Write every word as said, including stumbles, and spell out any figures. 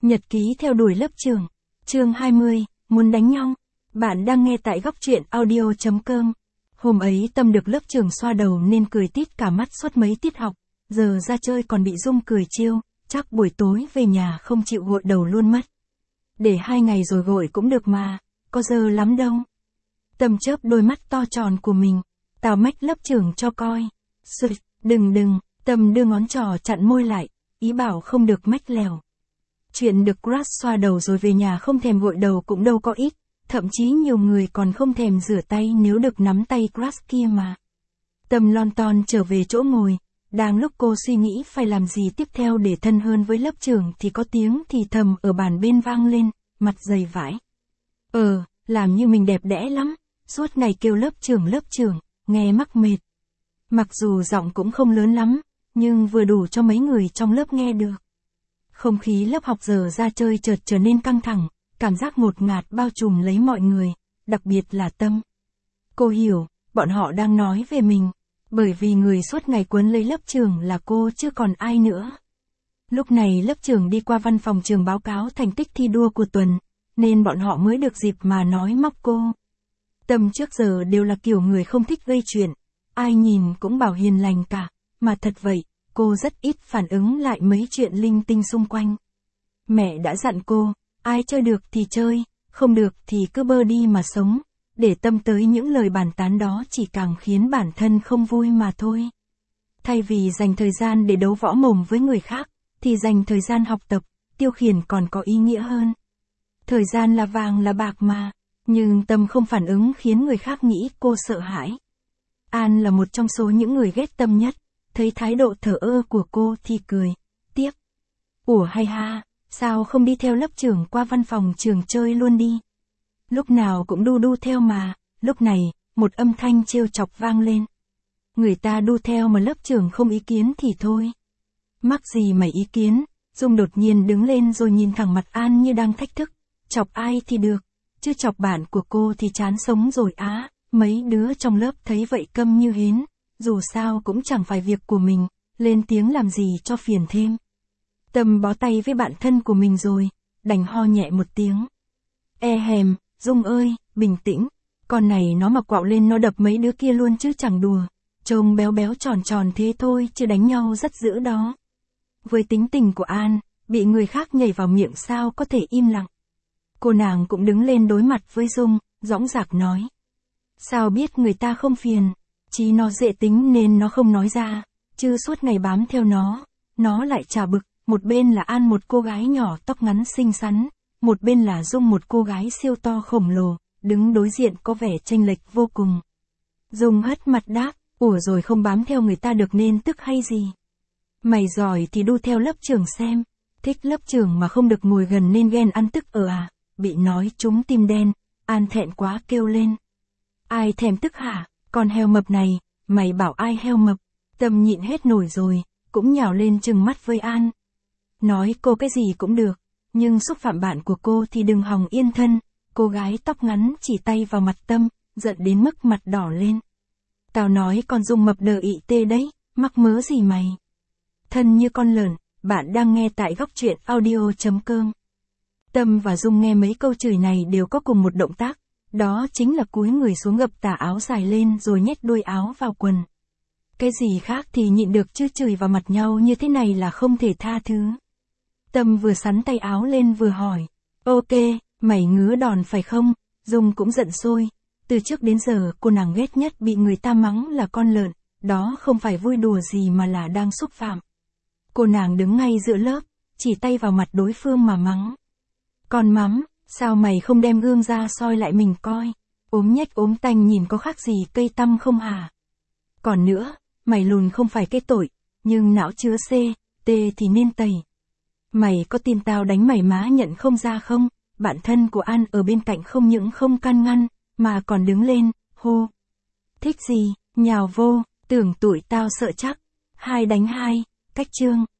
Nhật ký theo đuổi lớp trưởng. Chương hai mươi, muốn đánh nhau. Bạn đang nghe tại góc truyện audio chấm com. Hôm ấy Tâm được lớp trưởng xoa đầu nên cười tít cả mắt suốt mấy tiết học. Giờ ra chơi còn bị Dung cười trêu, chắc buổi tối về nhà không chịu gội đầu luôn mất. Để hai ngày rồi gội cũng được mà, có giờ lắm đâu. Tâm chớp đôi mắt to tròn của mình. Tao mách lớp trưởng cho coi. Sụt, đừng đừng, Tâm đưa ngón trỏ chặn môi lại, ý bảo không được mách lèo. Chuyện được crush xoa đầu rồi về nhà không thèm gội đầu cũng đâu có ít, thậm chí nhiều người còn không thèm rửa tay nếu được nắm tay crush kia mà. Tâm lon ton trở về chỗ ngồi, đang lúc cô suy nghĩ phải làm gì tiếp theo để thân hơn với lớp trưởng thì có tiếng thì thầm ở bàn bên vang lên, mặt dày vãi. Ờ, làm như mình đẹp đẽ lắm, suốt ngày kêu lớp trưởng lớp trưởng, nghe mắc mệt. Mặc dù giọng cũng không lớn lắm, nhưng vừa đủ cho mấy người trong lớp nghe được. Không khí lớp học giờ ra chơi chợt trở nên căng thẳng, cảm giác ngột ngạt bao trùm lấy mọi người, đặc biệt là Tâm. Cô hiểu, bọn họ đang nói về mình, bởi vì người suốt ngày quấn lấy lớp trưởng là cô chứ còn ai nữa. Lúc này lớp trưởng đi qua văn phòng trường báo cáo thành tích thi đua của tuần, nên bọn họ mới được dịp mà nói móc cô. Tâm trước giờ đều là kiểu người không thích gây chuyện, ai nhìn cũng bảo hiền lành cả, mà thật vậy. Cô rất ít phản ứng lại mấy chuyện linh tinh xung quanh. Mẹ đã dặn cô, ai chơi được thì chơi, không được thì cứ bơ đi mà sống, để Tâm tới những lời bàn tán đó chỉ càng khiến bản thân không vui mà thôi. Thay vì dành thời gian để đấu võ mồm với người khác, thì dành thời gian học tập, tiêu khiển còn có ý nghĩa hơn. Thời gian là vàng là bạc mà, nhưng Tâm không phản ứng khiến người khác nghĩ cô sợ hãi. An là một trong số những người ghét Tâm nhất. Thấy thái độ thờ ơ của cô thì cười, tiếp. Ủa hay ha, sao không đi theo lớp trưởng qua văn phòng trường chơi luôn đi. Lúc nào cũng đu đu theo mà, lúc này, một âm thanh trêu chọc vang lên. Người ta đu theo mà lớp trưởng không ý kiến thì thôi. Mắc gì mày ý kiến, Dung đột nhiên đứng lên rồi nhìn thẳng mặt An như đang thách thức. Chọc ai thì được, chứ chọc bạn của cô thì chán sống rồi á, mấy đứa trong lớp thấy vậy câm như hến. Dù sao cũng chẳng phải việc của mình, lên tiếng làm gì cho phiền thêm. Tâm bó tay với bạn thân của mình rồi, đành ho nhẹ một tiếng. E hèm, Dung ơi, bình tĩnh, con này nó mà quạo lên nó đập mấy đứa kia luôn chứ chẳng đùa. Trông béo béo tròn tròn thế thôi chứ đánh nhau rất dữ đó. Với tính tình của An, bị người khác nhảy vào miệng sao có thể im lặng. Cô nàng cũng đứng lên đối mặt với Dung, dõng dạc nói. Sao biết người ta không phiền? Chí nó dễ tính nên nó không nói ra, chứ suốt ngày bám theo nó, nó lại chả bực, một bên là An một cô gái nhỏ tóc ngắn xinh xắn, một bên là Dung một cô gái siêu to khổng lồ, đứng đối diện có vẻ chênh lệch vô cùng. Dung hất mặt đáp, ủa rồi không bám theo người ta được nên tức hay gì? Mày giỏi thì đu theo lớp trưởng xem, thích lớp trưởng mà không được ngồi gần nên ghen ăn tức ở à, bị nói trúng tim đen, An thẹn quá kêu lên. Ai thèm tức hả? Con heo mập này, mày bảo ai heo mập, Tâm nhịn hết nổi rồi, cũng nhào lên trừng mắt với An. Nói cô cái gì cũng được, nhưng xúc phạm bạn của cô thì đừng hòng yên thân, cô gái tóc ngắn chỉ tay vào mặt Tâm, giận đến mức mặt đỏ lên. Tao nói con Dung mập đờ ị tê đấy, mắc mớ gì mày. Thân như con lợn, bạn đang nghe tại góc truyện audio chấm com. Tâm và Dung nghe mấy câu chửi này đều có cùng một động tác. Đó chính là cúi người xuống gập tà áo dài lên rồi nhét đuôi áo vào quần. Cái gì khác thì nhịn được chứ chửi vào mặt nhau như thế này là không thể tha thứ. Tâm vừa sắn tay áo lên vừa hỏi. Ok, mày ngứa đòn phải không? Dung cũng giận sôi. Từ trước đến giờ cô nàng ghét nhất bị người ta mắng là con lợn. Đó không phải vui đùa gì mà là đang xúc phạm. Cô nàng đứng ngay giữa lớp, chỉ tay vào mặt đối phương mà mắng. Con mắm. Sao mày không đem gương ra soi lại mình coi, ốm nhách ốm tanh nhìn có khác gì cây tăm không hả? Còn nữa, mày lùn không phải cái tội, nhưng não chứa C, T thì nên tẩy. Mày có tin tao đánh mày má nhận không ra không? Bạn thân của An ở bên cạnh không những không can ngăn, mà còn đứng lên, hô. Thích gì, nhào vô, tưởng tụi tao sợ chắc, hai đánh hai, cách chương.